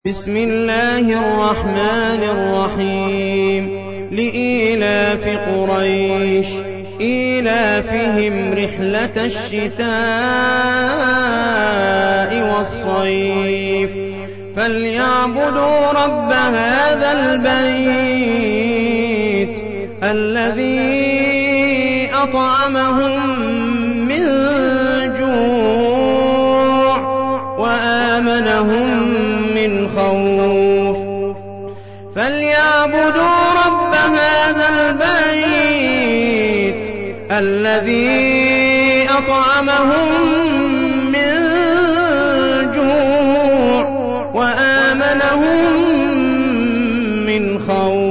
بسم الله الرحمن الرحيم لإيلاف قريش إيلافهم رحلة الشتاء والصيف فليعبدوا رب هذا البيت الذي أطعمهم من جوع وآمنهم من خوف فليعبدوا رب هذا البيت الذي أطعمهم من جوع وآمنهم من خوف